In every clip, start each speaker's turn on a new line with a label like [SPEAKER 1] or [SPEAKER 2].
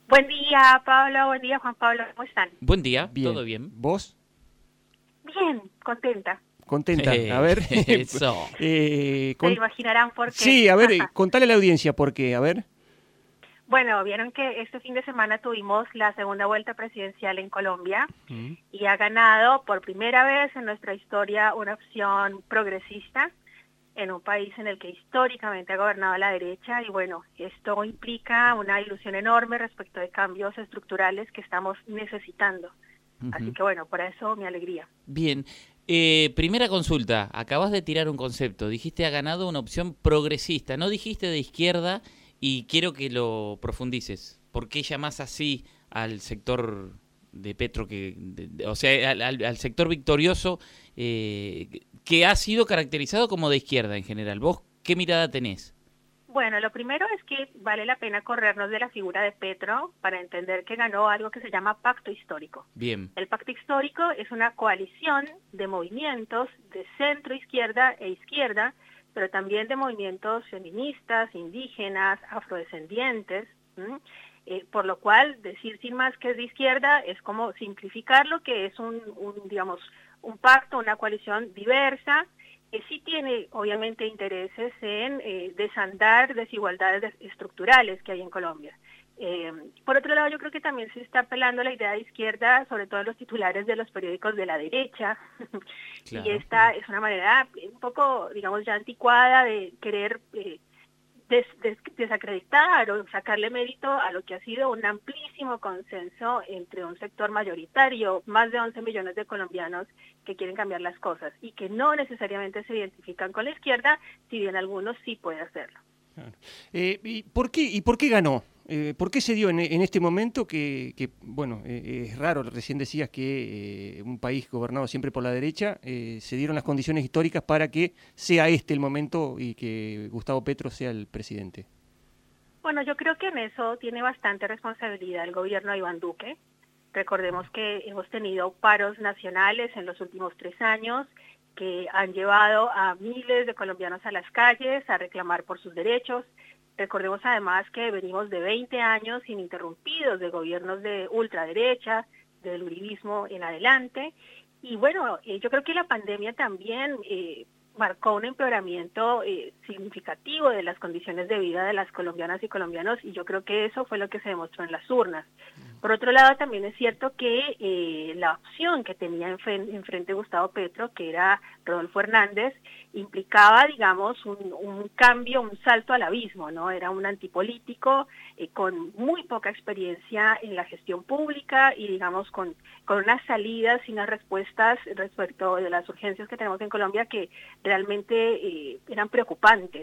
[SPEAKER 1] Buen día, Pablo. Buen día, Juan Pablo. ¿Cómo están?
[SPEAKER 2] Buen día,
[SPEAKER 3] Bien.
[SPEAKER 2] ¿todo bien?
[SPEAKER 3] ¿Vos?
[SPEAKER 1] Bien, contenta.
[SPEAKER 3] Contenta. A ver.
[SPEAKER 2] Eso.
[SPEAKER 1] Se imaginarán por qué.
[SPEAKER 3] Sí, a ver, contale a la audiencia por qué, a ver.
[SPEAKER 1] Bueno, vieron que este fin de semana tuvimos la segunda vuelta presidencial en Colombia y ha ganado por primera vez en nuestra historia una opción progresista en un país en el que históricamente ha gobernado la derecha, y bueno, esto implica una ilusión enorme respecto de cambios estructurales que estamos necesitando. Así que bueno, por eso mi alegría.
[SPEAKER 2] Bien. Primera consulta, acabas de tirar un concepto, dijiste ha ganado una opción progresista, no dijiste de izquierda, y quiero que lo profundices. ¿Por qué llamás así al sector de Petro, o sea, al sector victorioso que ha sido caracterizado como de izquierda en general? ¿Vos qué mirada tenés?
[SPEAKER 1] Bueno, lo primero es que vale la pena corrernos de la figura de Petro para entender que ganó algo que se llama pacto histórico.
[SPEAKER 2] Bien.
[SPEAKER 1] El pacto histórico es una coalición de movimientos de centro izquierda e izquierda, pero también de movimientos feministas, indígenas, afrodescendientes, por lo cual decir sin más que es de izquierda es como simplificar lo que es digamos, un pacto, una coalición diversa, que sí tiene obviamente intereses en desandar desigualdades estructurales que hay en Colombia. Por otro lado, yo creo que también se está apelando a la idea de izquierda, sobre todo en los titulares de los periódicos de la derecha, claro. Y esta es una manera un poco, digamos, ya anticuada de querer desacreditar o sacarle mérito a lo que ha sido un amplísimo consenso entre un sector mayoritario, más de 11 millones de colombianos que quieren cambiar las cosas y que no necesariamente se identifican con la izquierda, si bien algunos sí pueden hacerlo.
[SPEAKER 3] Claro. ¿Y por qué ganó? ¿Por qué se dio en este momento que bueno, es raro, recién decías que un país gobernado siempre por la derecha, se dieron las condiciones históricas para que sea este el momento y que Gustavo Petro sea el presidente?
[SPEAKER 1] Bueno, yo creo que en eso tiene bastante responsabilidad el gobierno de Iván Duque. Recordemos que hemos tenido paros nacionales en los últimos 3 años que han llevado a miles de colombianos a las calles a reclamar por sus derechos. Recordemos además que venimos de 20 años ininterrumpidos de gobiernos de ultraderecha, del uribismo en adelante. Y bueno, yo creo que la pandemia también marcó un empeoramiento significativo de las condiciones de vida de las colombianas y colombianos, y yo creo que eso fue lo que se demostró en las urnas. Por otro lado, también es cierto que la opción que tenía enfrente Gustavo Petro, que era Rodolfo Hernández, implicaba, digamos, un cambio, un salto al abismo, ¿no? Era un antipolítico con muy poca experiencia en la gestión pública y, digamos, con unas salidas y unas respuestas respecto de las urgencias que tenemos en Colombia que realmente eran preocupantes.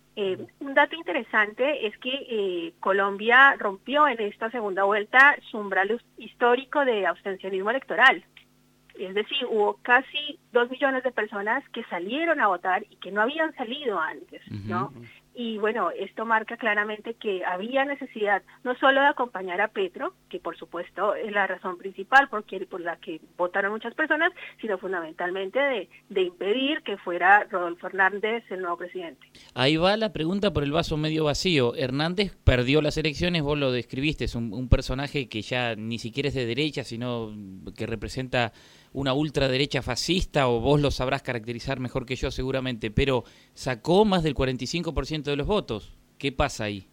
[SPEAKER 1] Un dato interesante es que Colombia rompió en esta segunda vuelta su umbral histórico de abstencionismo electoral. Es decir, hubo casi 2 millones de personas que salieron a votar y que no habían salido antes, ¿no? Y bueno, esto marca claramente que había necesidad no solo de acompañar a Petro, que por supuesto es la razón principal por la que votaron muchas personas, sino fundamentalmente de impedir que fuera Rodolfo Hernández el nuevo presidente.
[SPEAKER 2] Ahí va la pregunta por el vaso medio vacío. Hernández perdió las elecciones, vos lo describiste, es un personaje que ya ni siquiera es de derecha, sino que representa una ultraderecha fascista, o vos lo sabrás caracterizar mejor que yo seguramente, pero sacó más del 45% de los votos. ¿Qué pasa ahí?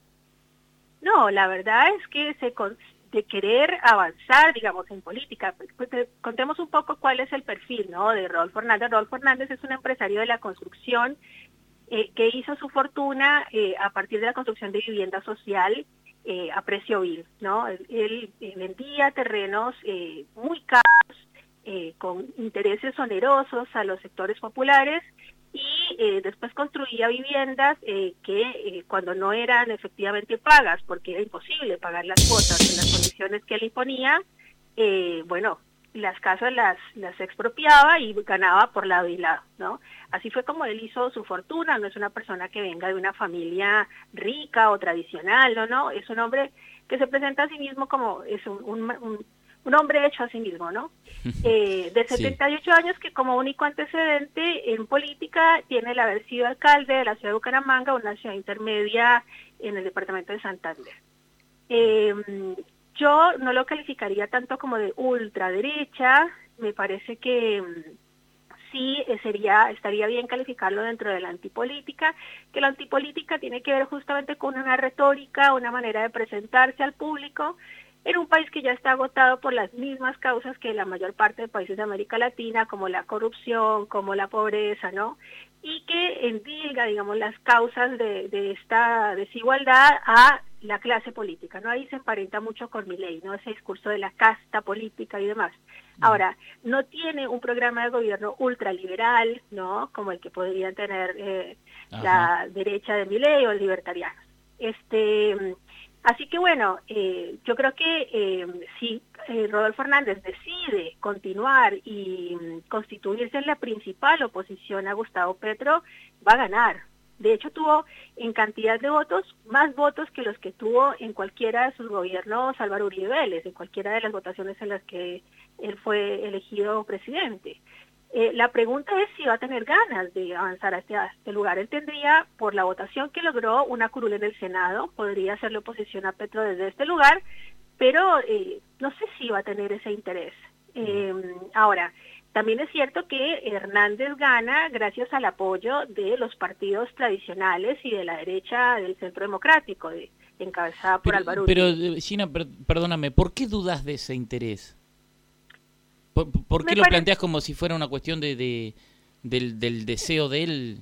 [SPEAKER 1] No, la verdad es que de querer avanzar, digamos, en política, contemos un poco cuál es el perfil, ¿no?, de Rodolfo Hernández. Rodolfo Hernández es un empresario de la construcción que hizo su fortuna a partir de la construcción de vivienda social a precio vil, ¿no? Él vendía terrenos muy caros, con intereses onerosos a los sectores populares y después construía viviendas que cuando no eran efectivamente pagas, porque era imposible pagar las cuotas en las condiciones que él imponía, bueno, las casas las expropiaba y ganaba por lado y lado, ¿no? Así fue como él hizo su fortuna. No es una persona que venga de una familia rica o tradicional, no, es un hombre que se presenta a sí mismo como es un hombre hecho a sí mismo, ¿no? De 78 años, que como único antecedente en política tiene el haber sido alcalde de la ciudad de Bucaramanga, una ciudad intermedia en el departamento de Santander. Yo no lo calificaría tanto como de ultraderecha, me parece que sí estaría bien calificarlo dentro de la antipolítica, que la antipolítica tiene que ver justamente con una retórica, una manera de presentarse al público, en un país que ya está agotado por las mismas causas que la mayor parte de países de América Latina, como la corrupción, como la pobreza, ¿no? Y que endilga, digamos, las causas de esta desigualdad a la clase política, ¿no? Ahí se emparenta mucho con Milei, ¿no? Ese discurso de la casta política y demás. Ahora, no tiene un programa de gobierno ultraliberal, ¿no? Como el que podrían tener la derecha de Milei o libertarianos. Así que bueno, yo creo que si Rodolfo Hernández decide continuar y constituirse en la principal oposición a Gustavo Petro, va a ganar. De hecho, tuvo en cantidad de votos más votos que los que tuvo en cualquiera de sus gobiernos Álvaro Uribe Vélez, en cualquiera de las votaciones en las que él fue elegido presidente. La pregunta es si va a tener ganas de avanzar hacia este lugar. Él tendría, por la votación que logró, una curul en el Senado, podría hacerle oposición a Petro desde este lugar, pero no sé si va a tener ese interés. Ahora, también es cierto que Hernández gana gracias al apoyo de los partidos tradicionales y de la derecha del Centro Democrático, encabezada por Álvaro Uribe.
[SPEAKER 2] Pero, Gina, perdóname, ¿por qué dudas de ese interés? ¿Por qué lo planteas como si fuera una cuestión del deseo de él?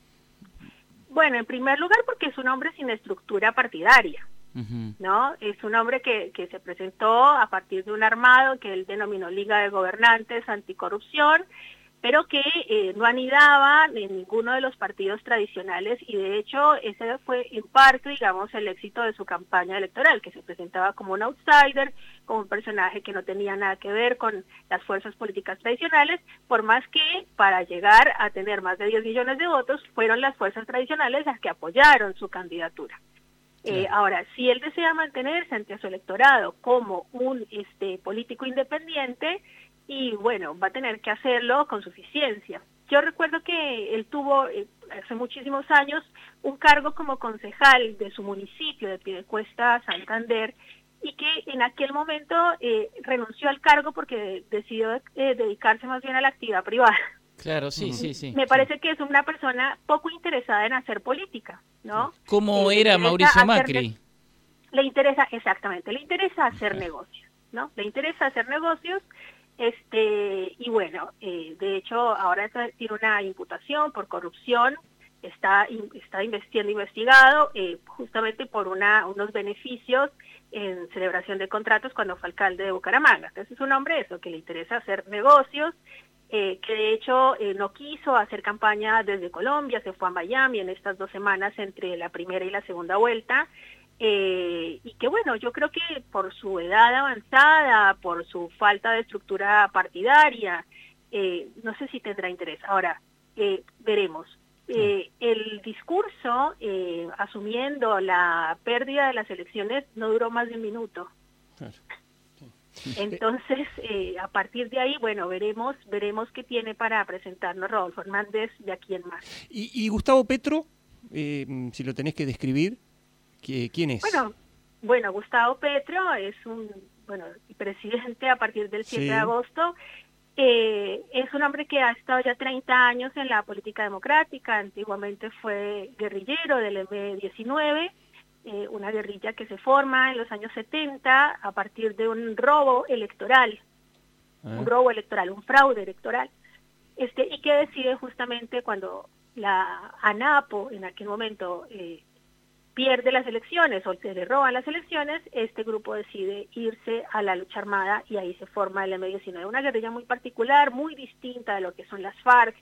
[SPEAKER 1] Bueno, en primer lugar porque es un hombre sin estructura partidaria, ¿no? Es un hombre que se presentó a partir de un armado que él denominó Liga de Gobernantes Anticorrupción, pero que no anidaba en ninguno de los partidos tradicionales, y de hecho ese fue en parte, digamos, el éxito de su campaña electoral, que se presentaba como un outsider, como un personaje que no tenía nada que ver con las fuerzas políticas tradicionales, por más que para llegar a tener más de 10 millones de votos fueron las fuerzas tradicionales las que apoyaron su candidatura. Ahora, si él desea mantenerse ante su electorado como un político independiente, y bueno, va a tener que hacerlo con suficiencia. Yo recuerdo que él tuvo hace muchísimos años un cargo como concejal de su municipio de Piedecuesta, Santander, y que en aquel momento renunció al cargo porque decidió dedicarse más bien a la actividad privada.
[SPEAKER 2] Claro, sí.
[SPEAKER 1] Me parece que es una persona poco interesada en hacer política, ¿no?
[SPEAKER 2] ¿Cómo era Mauricio Macri?
[SPEAKER 1] Le interesa hacer negocios, ¿no? Le interesa hacer negocios. Y bueno, de hecho ahora tiene una imputación por corrupción, está siendo investigado justamente por unos beneficios en celebración de contratos cuando fue alcalde de Bucaramanga. Entonces es un hombre que le interesa hacer negocios, que de hecho no quiso hacer campaña desde Colombia, se fue a Miami en estas 2 semanas entre la primera y la segunda vuelta. Y que bueno, yo creo que por su edad avanzada, por su falta de estructura partidaria, no sé si tendrá interés. Ahora, veremos. El discurso, asumiendo la pérdida de las elecciones, no duró más de 1 minuto. Claro. Entonces, a partir de ahí, bueno, veremos qué tiene para presentarnos Rodolfo Hernández de aquí en más.
[SPEAKER 3] ¿Y Gustavo Petro, si lo tenés que describir? ¿Quién es?
[SPEAKER 1] Bueno, Gustavo Petro es un presidente a partir del 7 de agosto. Es un hombre que ha estado ya 30 años en la política democrática. Antiguamente fue guerrillero del M-19, una guerrilla que se forma en los años 70 a partir de un robo electoral, un fraude electoral, y que decide justamente cuando la ANAPO en aquel momento pierde las elecciones o se le roban las elecciones, este grupo decide irse a la lucha armada y ahí se forma el M-19, una guerrilla muy particular, muy distinta de lo que son las FARC.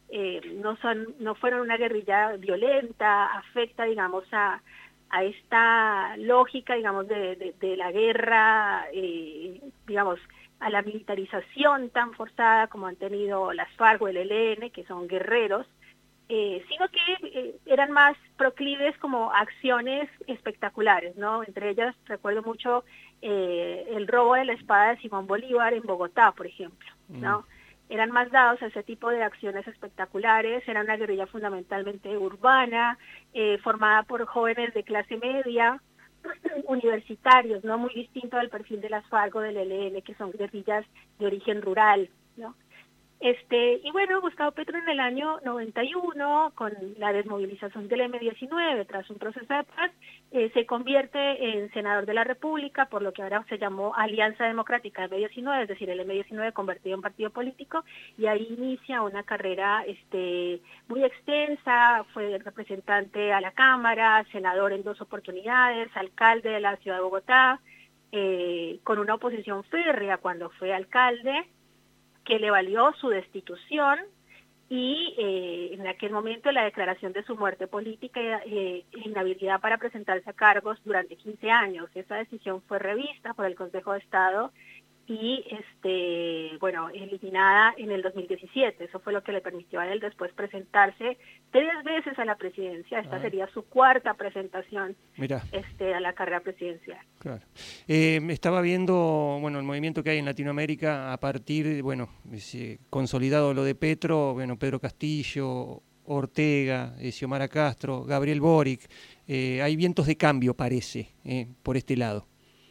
[SPEAKER 1] No fueron una guerrilla violenta, afecta, digamos, a esta lógica, digamos, de la guerra, digamos, a la militarización tan forzada como han tenido las FARC o el ELN, que son guerreros, sino que eran más proclives como acciones espectaculares, ¿no? Entre ellas recuerdo mucho el robo de la espada de Simón Bolívar en Bogotá, por ejemplo, ¿no? Eran más dados a ese tipo de acciones espectaculares, era una guerrilla fundamentalmente urbana, formada por jóvenes de clase media, universitarios, ¿no? Muy distinto al perfil de las FARC o del ELN, que son guerrillas de origen rural, ¿no? Y bueno, Gustavo Petro en el año 91, con la desmovilización del M-19, tras un proceso de paz, se convierte en senador de la República, por lo que ahora se llamó Alianza Democrática M-19, es decir, el M-19 convertido en partido político, y ahí inicia una carrera muy extensa. Fue representante a la Cámara, senador en 2 oportunidades, alcalde de la ciudad de Bogotá, con una oposición férrea cuando fue alcalde, que le valió su destitución y en aquel momento la declaración de su muerte política e inhabilidad para presentarse a cargos durante 15 años. Esa decisión fue revista por el Consejo de Estado y bueno, eliminada en el 2017. Eso fue lo que le permitió a él después presentarse 3 veces a la presidencia. Esta sería su 4ª presentación a la carrera presidencial.
[SPEAKER 3] Claro. Estaba viendo, bueno, el movimiento que hay en Latinoamérica a partir, bueno, consolidado lo de Petro, bueno, Pedro Castillo, Ortega, Xiomara Castro, Gabriel Boric. Hay vientos de cambio, parece, por este lado.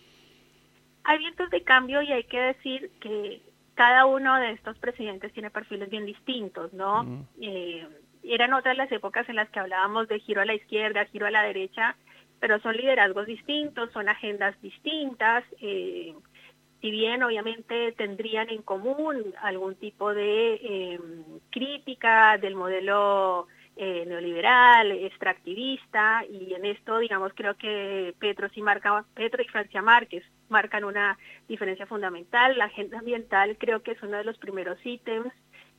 [SPEAKER 1] Hay vientos de cambio y hay que decir que cada uno de estos presidentes tiene perfiles bien distintos, ¿no? Eran otras las épocas en las que hablábamos de giro a la izquierda, giro a la derecha, pero son liderazgos distintos, son agendas distintas. Si bien obviamente tendrían en común algún tipo de crítica del modelo neoliberal, extractivista, y en esto, digamos, creo que Petro y Francia Márquez marcan una diferencia fundamental. La agenda ambiental creo que es uno de los primeros ítems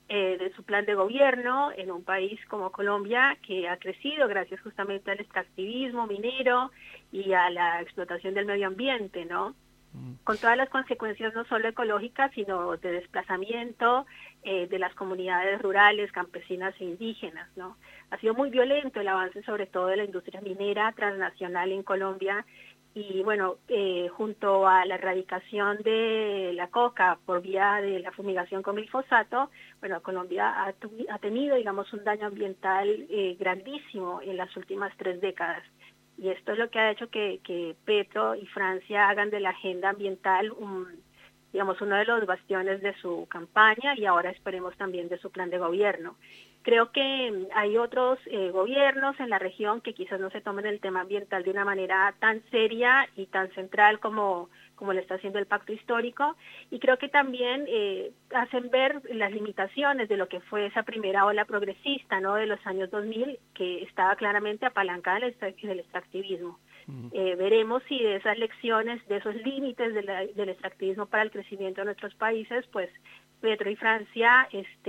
[SPEAKER 1] de su plan de gobierno en un país como Colombia, que ha crecido gracias justamente al extractivismo minero y a la explotación del medio ambiente, ¿no? Con todas las consecuencias no solo ecológicas, sino de desplazamiento de las comunidades rurales, campesinas e indígenas, ¿no? Ha sido muy violento el avance, sobre todo de la industria minera transnacional en Colombia, y bueno, junto a la erradicación de la coca por vía de la fumigación con glifosato, bueno, Colombia ha tenido, digamos, un daño ambiental grandísimo en las últimas 3 décadas. Y esto es lo que ha hecho que Petro y Francia hagan de la agenda ambiental digamos, uno de los bastiones de su campaña, y ahora esperemos también de su plan de gobierno. Creo que hay otros gobiernos en la región que quizás no se tomen el tema ambiental de una manera tan seria y tan central como lo está haciendo el Pacto Histórico, y creo que también hacen ver las limitaciones de lo que fue esa primera ola progresista, ¿no?, de los años 2000, que estaba claramente apalancada en el extractivismo. Veremos si de esas lecciones, de esos límites del extractivismo para el crecimiento de nuestros países, pues Petro y Francia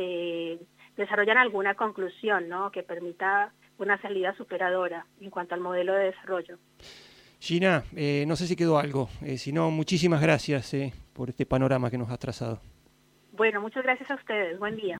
[SPEAKER 1] desarrollan alguna conclusión, ¿no?, que permita una salida superadora en cuanto al modelo de desarrollo.
[SPEAKER 3] Gina, no sé si quedó algo, si no, muchísimas gracias por este panorama que nos has trazado.
[SPEAKER 1] Bueno, muchas gracias a ustedes, buen día.